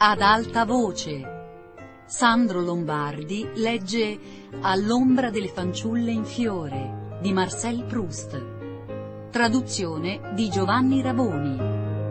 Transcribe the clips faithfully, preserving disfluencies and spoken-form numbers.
Ad alta voce. Sandro Lombardi legge All'ombra delle fanciulle in fiore di Marcel Proust. Traduzione di Giovanni Raboni.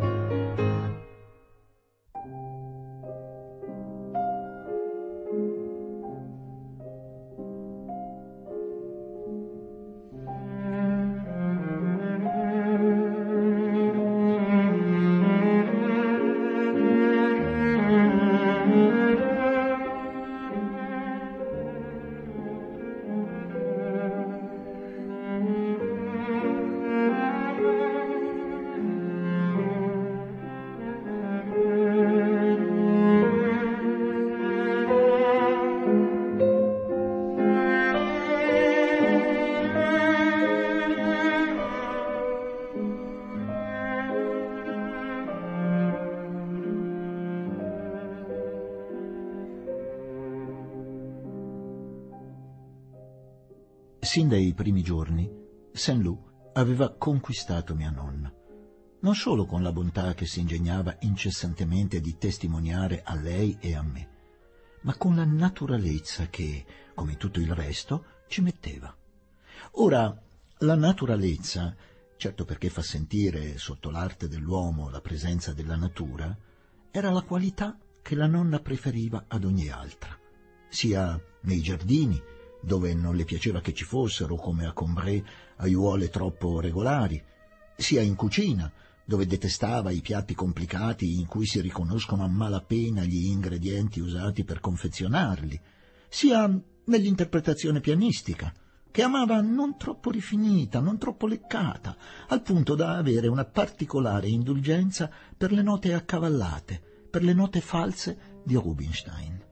Sin dai primi giorni, Saint-Loup aveva conquistato mia nonna, non solo con la bontà che si ingegnava incessantemente di testimoniare a lei e a me, ma con la naturalezza che, come tutto il resto, ci metteva. Ora, la naturalezza, certo perché fa sentire sotto l'arte dell'uomo la presenza della natura, era la qualità che la nonna preferiva ad ogni altra, sia nei giardini, dove non le piaceva che ci fossero, come a Combray, aiuole troppo regolari, sia in cucina, dove detestava i piatti complicati in cui si riconoscono a malapena gli ingredienti usati per confezionarli, sia nell'interpretazione pianistica, che amava non troppo rifinita, non troppo leccata, al punto da avere una particolare indulgenza per le note accavallate, per le note false di Rubinstein.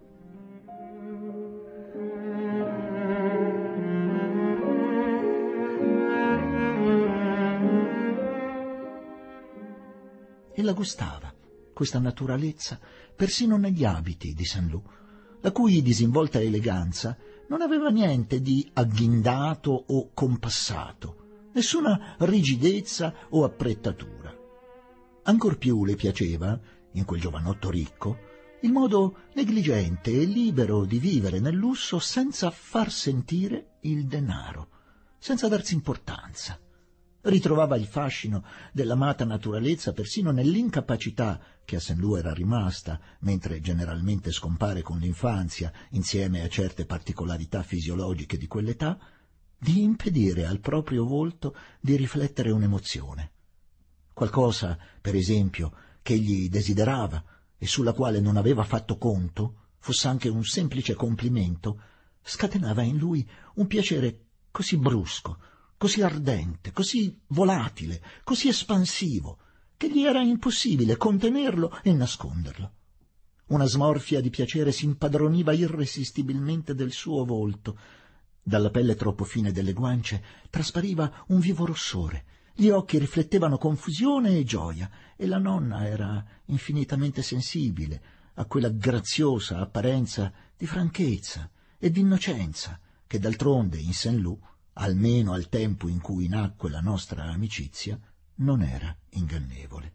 E la gustava, questa naturalezza, persino negli abiti di Saint-Loup, la cui disinvolta eleganza non aveva niente di agghindato o compassato, nessuna rigidezza o apprettatura. Ancor più le piaceva, in quel giovanotto ricco, il modo negligente e libero di vivere nel lusso senza far sentire il denaro, senza darsi importanza. Ritrovava il fascino dell'amata naturalezza persino nell'incapacità che a Saint-Loup era rimasta, mentre generalmente scompare con l'infanzia, insieme a certe particolarità fisiologiche di quell'età, di impedire al proprio volto di riflettere un'emozione. Qualcosa, per esempio, che egli desiderava e sulla quale non aveva fatto conto, fosse anche un semplice complimento, scatenava in lui un piacere così brusco, così ardente, così volatile, così espansivo, che gli era impossibile contenerlo e nasconderlo. Una smorfia di piacere si impadroniva irresistibilmente del suo volto. Dalla pelle troppo fine delle guance traspariva un vivo rossore, gli occhi riflettevano confusione e gioia, e la nonna era infinitamente sensibile a quella graziosa apparenza di franchezza e di innocenza che d'altronde in Saint-Loup, almeno al tempo in cui nacque la nostra amicizia, non era ingannevole.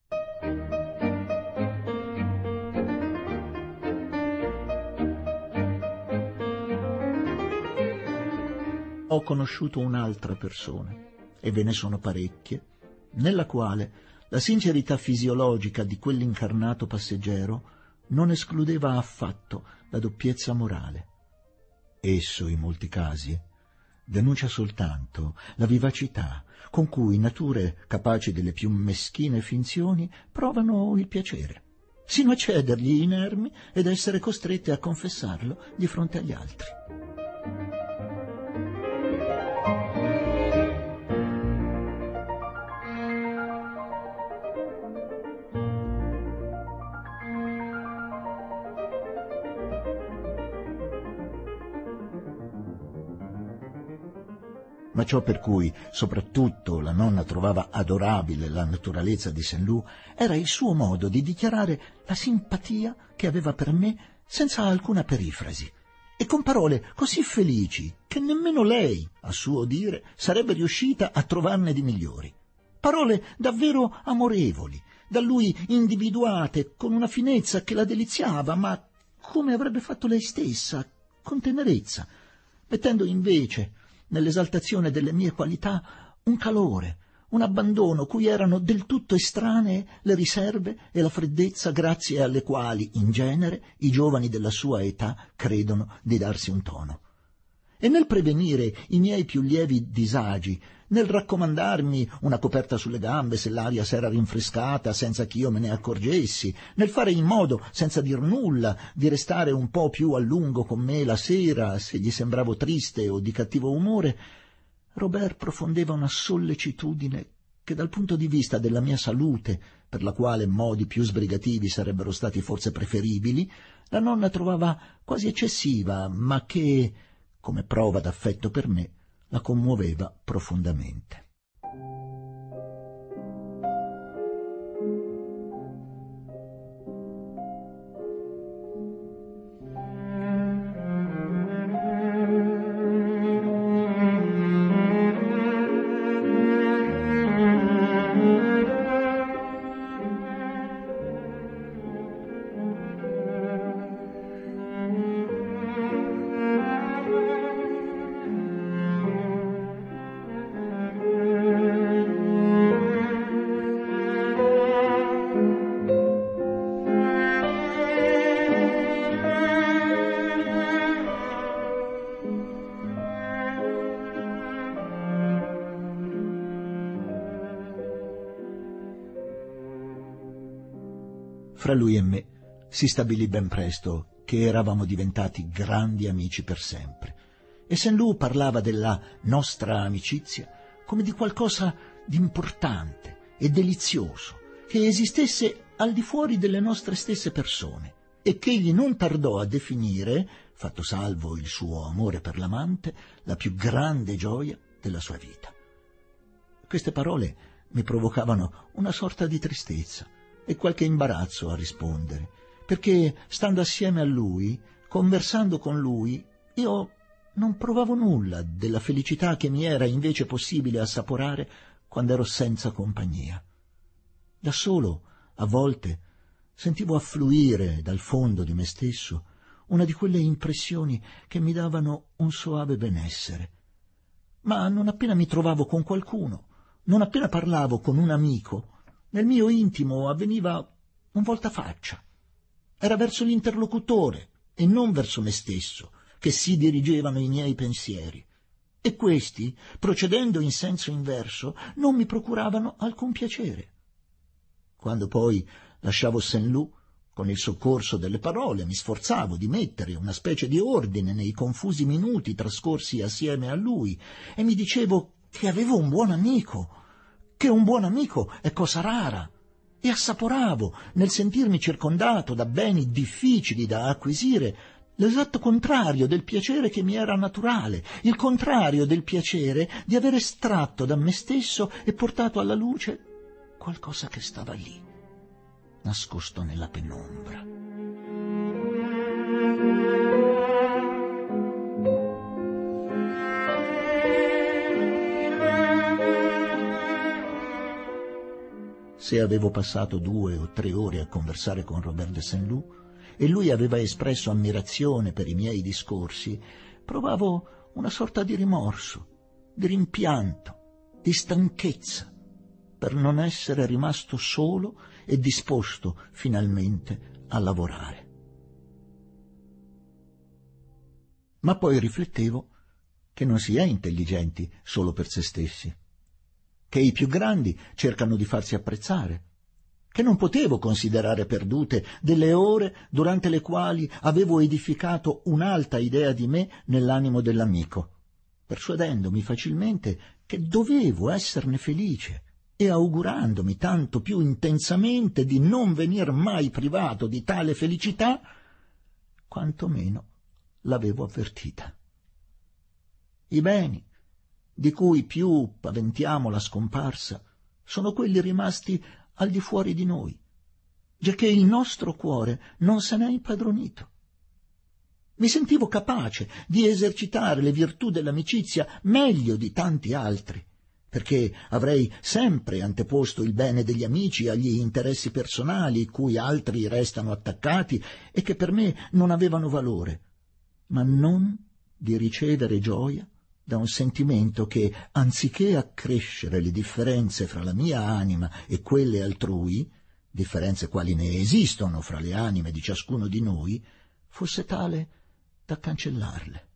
Ho conosciuto un'altra persona, e ve ne sono parecchie, nella quale la sincerità fisiologica di quell'incarnato passeggero non escludeva affatto la doppiezza morale. Esso, in molti casi, denuncia soltanto la vivacità con cui nature capaci delle più meschine finzioni provano il piacere, sino a cedergli inermi ed essere costrette a confessarlo di fronte agli altri. Ma ciò per cui soprattutto la nonna trovava adorabile la naturalezza di Saint-Loup era il suo modo di dichiarare la simpatia che aveva per me senza alcuna perifrasi, e con parole così felici che nemmeno lei, a suo dire, sarebbe riuscita a trovarne di migliori. Parole davvero amorevoli, da lui individuate con una finezza che la deliziava, ma come avrebbe fatto lei stessa, con tenerezza, mettendo invece nell'esaltazione delle mie qualità un calore, un abbandono cui erano del tutto estranee le riserve e la freddezza grazie alle quali, in genere, i giovani della sua età credono di darsi un tono. E nel prevenire i miei più lievi disagi, nel raccomandarmi una coperta sulle gambe se l'aria s'era rinfrescata senza che io me ne accorgessi, nel fare in modo, senza dir nulla, di restare un po' più a lungo con me la sera se gli sembravo triste o di cattivo umore, Robert profondeva una sollecitudine che dal punto di vista della mia salute, per la quale modi più sbrigativi sarebbero stati forse preferibili, la nonna trovava quasi eccessiva, ma che, come prova d'affetto per me, la commuoveva profondamente. Fra lui e me si stabilì ben presto che eravamo diventati grandi amici per sempre, e Saint-Loup parlava della nostra amicizia come di qualcosa di importante e delizioso, che esistesse al di fuori delle nostre stesse persone, e che egli non tardò a definire, fatto salvo il suo amore per l'amante, la più grande gioia della sua vita. Queste parole mi provocavano una sorta di tristezza e qualche imbarazzo a rispondere, perché, stando assieme a lui, conversando con lui, io non provavo nulla della felicità che mi era invece possibile assaporare quando ero senza compagnia. Da solo, a volte, sentivo affluire dal fondo di me stesso una di quelle impressioni che mi davano un soave benessere. Ma non appena mi trovavo con qualcuno, non appena parlavo con un amico, nel mio intimo avveniva un voltafaccia. Era verso l'interlocutore e non verso me stesso che si dirigevano i miei pensieri, e questi, procedendo in senso inverso, non mi procuravano alcun piacere. Quando poi lasciavo Saint-Loup, con il soccorso delle parole mi sforzavo di mettere una specie di ordine nei confusi minuti trascorsi assieme a lui, e mi dicevo che avevo un buon amico, che un buon amico è cosa rara, e assaporavo, nel sentirmi circondato da beni difficili da acquisire, l'esatto contrario del piacere che mi era naturale, il contrario del piacere di aver estratto da me stesso e portato alla luce qualcosa che stava lì, nascosto nella penombra. Se avevo passato due o tre ore a conversare con Robert de Saint-Loup e lui aveva espresso ammirazione per i miei discorsi, provavo una sorta di rimorso, di rimpianto, di stanchezza per non essere rimasto solo e disposto finalmente a lavorare. Ma poi riflettevo che non si è intelligenti solo per se stessi, che i più grandi cercano di farsi apprezzare, che non potevo considerare perdute delle ore durante le quali avevo edificato un'alta idea di me nell'animo dell'amico, persuadendomi facilmente che dovevo esserne felice e augurandomi tanto più intensamente di non venir mai privato di tale felicità, quanto meno l'avevo avvertita. I beni di cui più paventiamo la scomparsa sono quelli rimasti al di fuori di noi, giacché il nostro cuore non se n'è impadronito. Mi sentivo capace di esercitare le virtù dell'amicizia meglio di tanti altri, perché avrei sempre anteposto il bene degli amici agli interessi personali cui altri restano attaccati e che per me non avevano valore, ma non di ricevere gioia da un sentimento che, anziché accrescere le differenze fra la mia anima e quelle altrui, differenze quali ne esistono fra le anime di ciascuno di noi, fosse tale da cancellarle.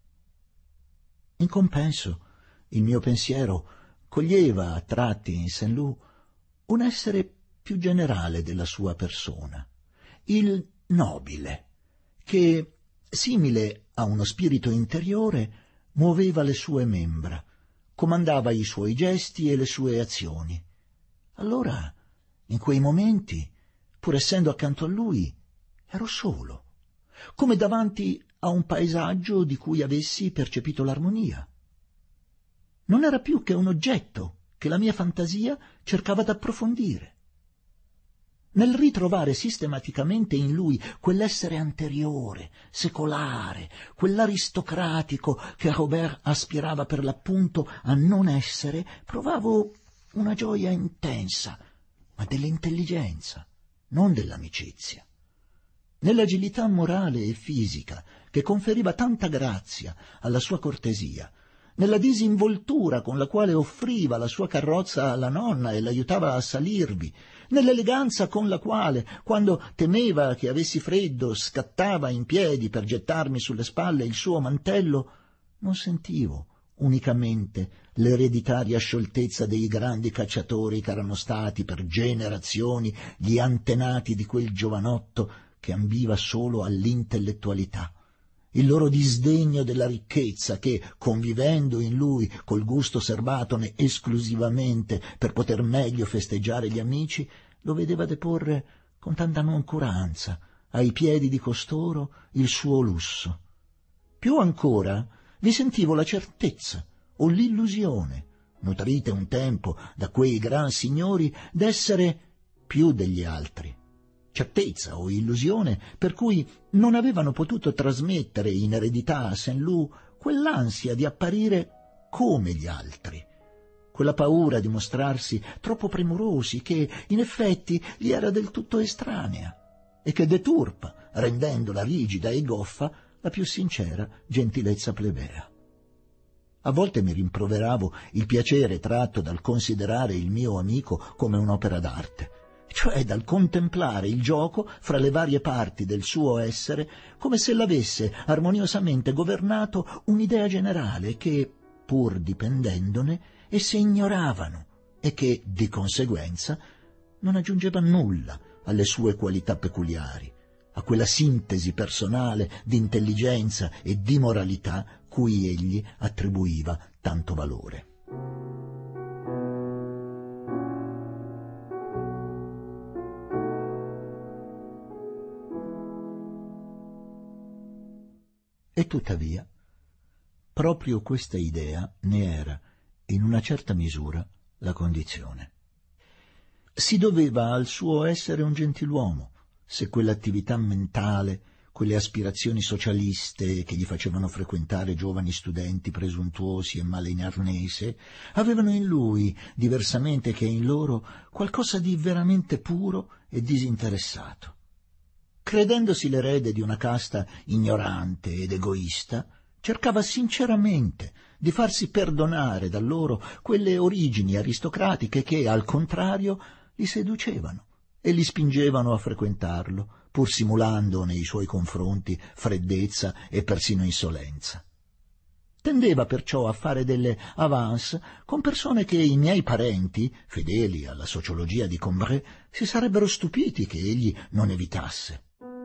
In compenso, il mio pensiero coglieva a tratti in Saint-Loup un essere più generale della sua persona, il nobile, che, simile a uno spirito interiore, muoveva le sue membra, comandava i suoi gesti e le sue azioni. Allora, in quei momenti, pur essendo accanto a lui, ero solo, come davanti a un paesaggio di cui avessi percepito l'armonia. Non era più che un oggetto che la mia fantasia cercava d'approfondire. Nel ritrovare sistematicamente in lui quell'essere anteriore, secolare, quell'aristocratico che Robert aspirava per l'appunto a non essere, provavo una gioia intensa, ma dell'intelligenza, non dell'amicizia. Nell'agilità morale e fisica che conferiva tanta grazia alla sua cortesia, nella disinvoltura con la quale offriva la sua carrozza alla nonna e l'aiutava a salirvi, nell'eleganza con la quale, quando temeva che avessi freddo, scattava in piedi per gettarmi sulle spalle il suo mantello, non sentivo unicamente l'ereditaria scioltezza dei grandi cacciatori che erano stati per generazioni gli antenati di quel giovanotto che ambiva solo all'intellettualità, il loro disdegno della ricchezza che, convivendo in lui col gusto serbatone esclusivamente per poter meglio festeggiare gli amici, lo vedeva deporre con tanta noncuranza ai piedi di costoro il suo lusso. Più ancora vi sentivo la certezza o l'illusione, nutrite un tempo da quei gran signori, d'essere più degli altri. Certezza o illusione per cui non avevano potuto trasmettere in eredità a Saint-Loup quell'ansia di apparire come gli altri, quella paura di mostrarsi troppo premurosi che in effetti gli era del tutto estranea e che deturpa, rendendola rigida e goffa, la più sincera gentilezza plebea. A volte mi rimproveravo il piacere tratto dal considerare il mio amico come un'opera d'arte, cioè dal contemplare il gioco fra le varie parti del suo essere come se l'avesse armoniosamente governato un'idea generale che, pur dipendendone, esse ignoravano e che, di conseguenza, non aggiungeva nulla alle sue qualità peculiari, a quella sintesi personale di intelligenza e di moralità cui egli attribuiva tanto valore. E tuttavia, proprio questa idea ne era, in una certa misura, la condizione. Si doveva al suo essere un gentiluomo, se quell'attività mentale, quelle aspirazioni socialiste che gli facevano frequentare giovani studenti presuntuosi e male in arnese, avevano in lui, diversamente che in loro, qualcosa di veramente puro e disinteressato. Credendosi l'erede di una casta ignorante ed egoista, cercava sinceramente di farsi perdonare da loro quelle origini aristocratiche che, al contrario, li seducevano e li spingevano a frequentarlo, pur simulando nei suoi confronti freddezza e persino insolenza. Tendeva perciò a fare delle avance con persone che i miei parenti, fedeli alla sociologia di Combray, si sarebbero stupiti che egli non evitasse.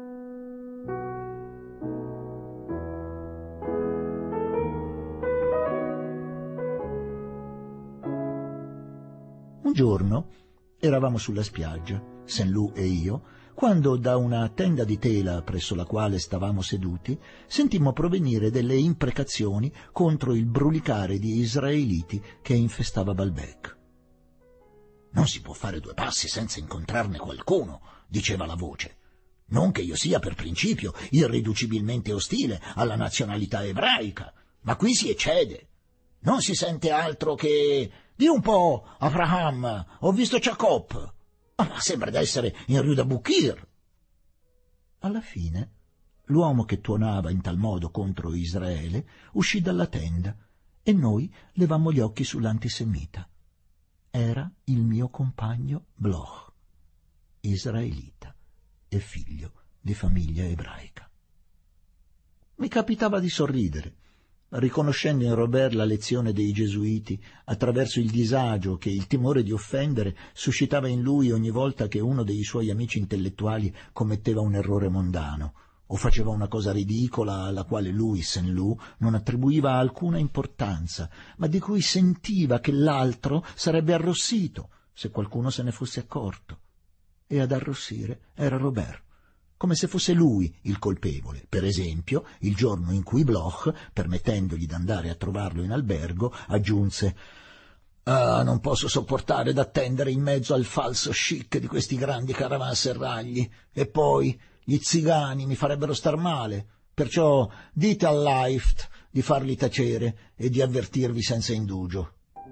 Un giorno eravamo sulla spiaggia, Saint-Loup e io, quando da una tenda di tela presso la quale stavamo seduti sentimmo provenire delle imprecazioni contro il brulicare di israeliti che infestava Balbec. «Non si può fare due passi senza incontrarne qualcuno», diceva la voce. «Non che io sia per principio irriducibilmente ostile alla nazionalità ebraica, ma qui si eccede. Non si sente altro che Di un po', Abraham, ho visto Jacob. Oh, ma sembra d'essere in Rue d'Aboukir. Alla fine, l'uomo che tuonava in tal modo contro Israele uscì dalla tenda e noi levammo gli occhi sull'antisemita. Era il mio compagno Bloch, israelita e figlio di famiglia ebraica. Mi capitava di sorridere, riconoscendo in Robert la lezione dei gesuiti attraverso il disagio che il timore di offendere suscitava in lui ogni volta che uno dei suoi amici intellettuali commetteva un errore mondano o faceva una cosa ridicola alla quale lui, Saint-Loup, non attribuiva alcuna importanza, ma di cui sentiva che l'altro sarebbe arrossito se qualcuno se ne fosse accorto. E ad arrossire era Robert, come se fosse lui il colpevole. Per esempio, il giorno in cui Bloch, permettendogli d'andare a trovarlo in albergo, aggiunse «Ah, non posso sopportare d'attendere in mezzo al falso chic di questi grandi caravanserragli, e poi gli zigani mi farebbero star male, perciò dite al Leift di farli tacere e di avvertirvi senza indugio».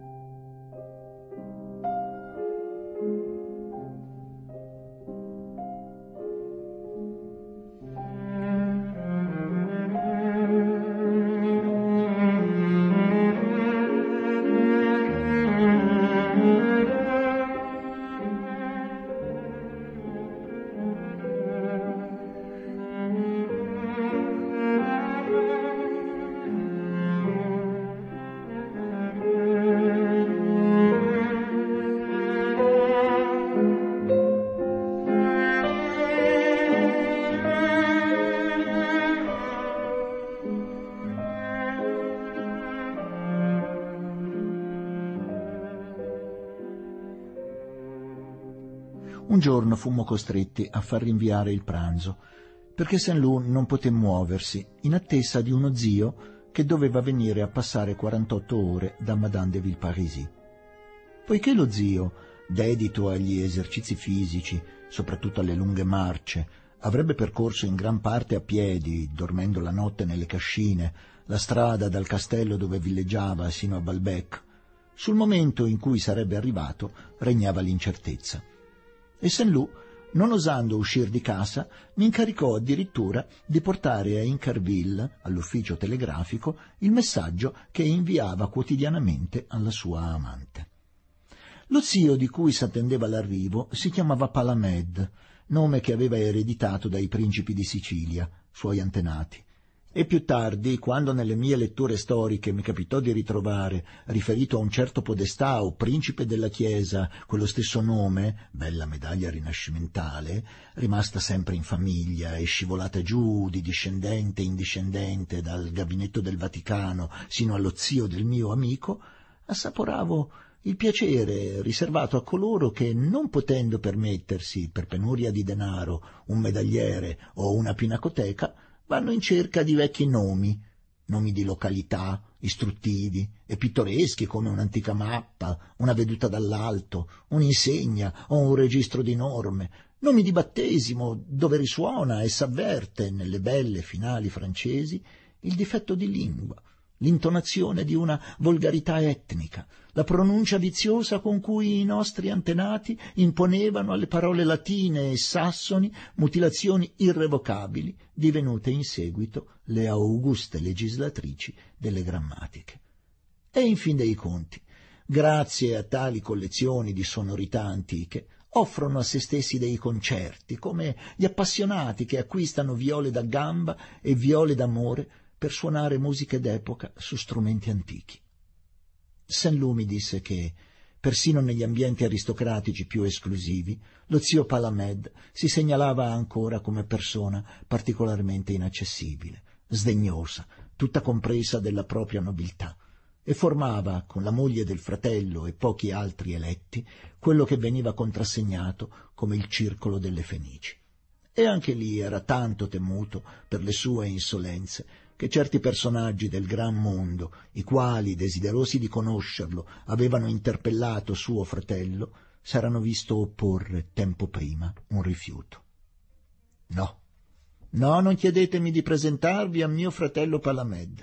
Un giorno fummo costretti a far rinviare il pranzo, perché Saint-Loup non poté muoversi, in attesa di uno zio che doveva venire a passare quarantotto ore da Madame de Villeparisis. Poiché lo zio, dedito agli esercizi fisici, soprattutto alle lunghe marce, avrebbe percorso in gran parte a piedi, dormendo la notte nelle cascine, la strada dal castello dove villeggiava sino a Balbec, sul momento in cui sarebbe arrivato regnava l'incertezza. E Saint-Loup, non osando uscir di casa, mi incaricò addirittura di portare a Incarville, all'ufficio telegrafico, il messaggio che inviava quotidianamente alla sua amante. Lo zio di cui s'attendeva l'arrivo si chiamava Palamède, nome che aveva ereditato dai principi di Sicilia, suoi antenati. E più tardi, quando nelle mie letture storiche mi capitò di ritrovare, riferito a un certo podestà o principe della Chiesa, quello stesso nome, bella medaglia rinascimentale, rimasta sempre in famiglia e scivolata giù di discendente in discendente dal gabinetto del Vaticano sino allo zio del mio amico, assaporavo il piacere riservato a coloro che, non potendo permettersi, per penuria di denaro, un medagliere o una pinacoteca, vanno in cerca di vecchi nomi, nomi di località, istruttivi e pittoreschi come un'antica mappa, una veduta dall'alto, un'insegna o un registro di norme, nomi di battesimo dove risuona e s'avverte nelle belle finali francesi il difetto di lingua, l'intonazione di una volgarità etnica, la pronuncia viziosa con cui i nostri antenati imponevano alle parole latine e sassoni mutilazioni irrevocabili, divenute in seguito le auguste legislatrici delle grammatiche. E in fin dei conti, grazie a tali collezioni di sonorità antiche, offrono a se stessi dei concerti, come gli appassionati che acquistano viole da gamba e viole d'amore per suonare musiche d'epoca su strumenti antichi. Saint-Loup mi disse che, persino negli ambienti aristocratici più esclusivi, lo zio Palamède si segnalava ancora come persona particolarmente inaccessibile, sdegnosa, tutta compresa della propria nobiltà, e formava, con la moglie del fratello e pochi altri eletti, quello che veniva contrassegnato come il circolo delle Fenici. E anche lì era tanto temuto per le sue insolenze che certi personaggi del gran mondo, i quali, desiderosi di conoscerlo, avevano interpellato suo fratello, s'erano visto opporre tempo prima un rifiuto. «No, no, non chiedetemi di presentarvi a mio fratello Palamède.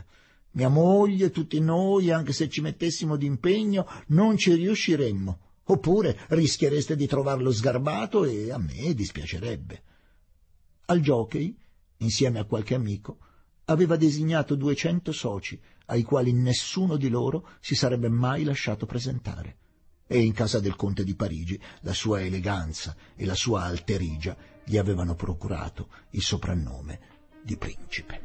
Mia moglie, tutti noi, anche se ci mettessimo d'impegno, non ci riusciremmo. Oppure rischiereste di trovarlo sgarbato e a me dispiacerebbe. Al jockey, insieme a qualche amico, aveva designato duecento soci, ai quali nessuno di loro si sarebbe mai lasciato presentare. E in casa del conte di Parigi la sua eleganza e la sua alterigia gli avevano procurato il soprannome di principe.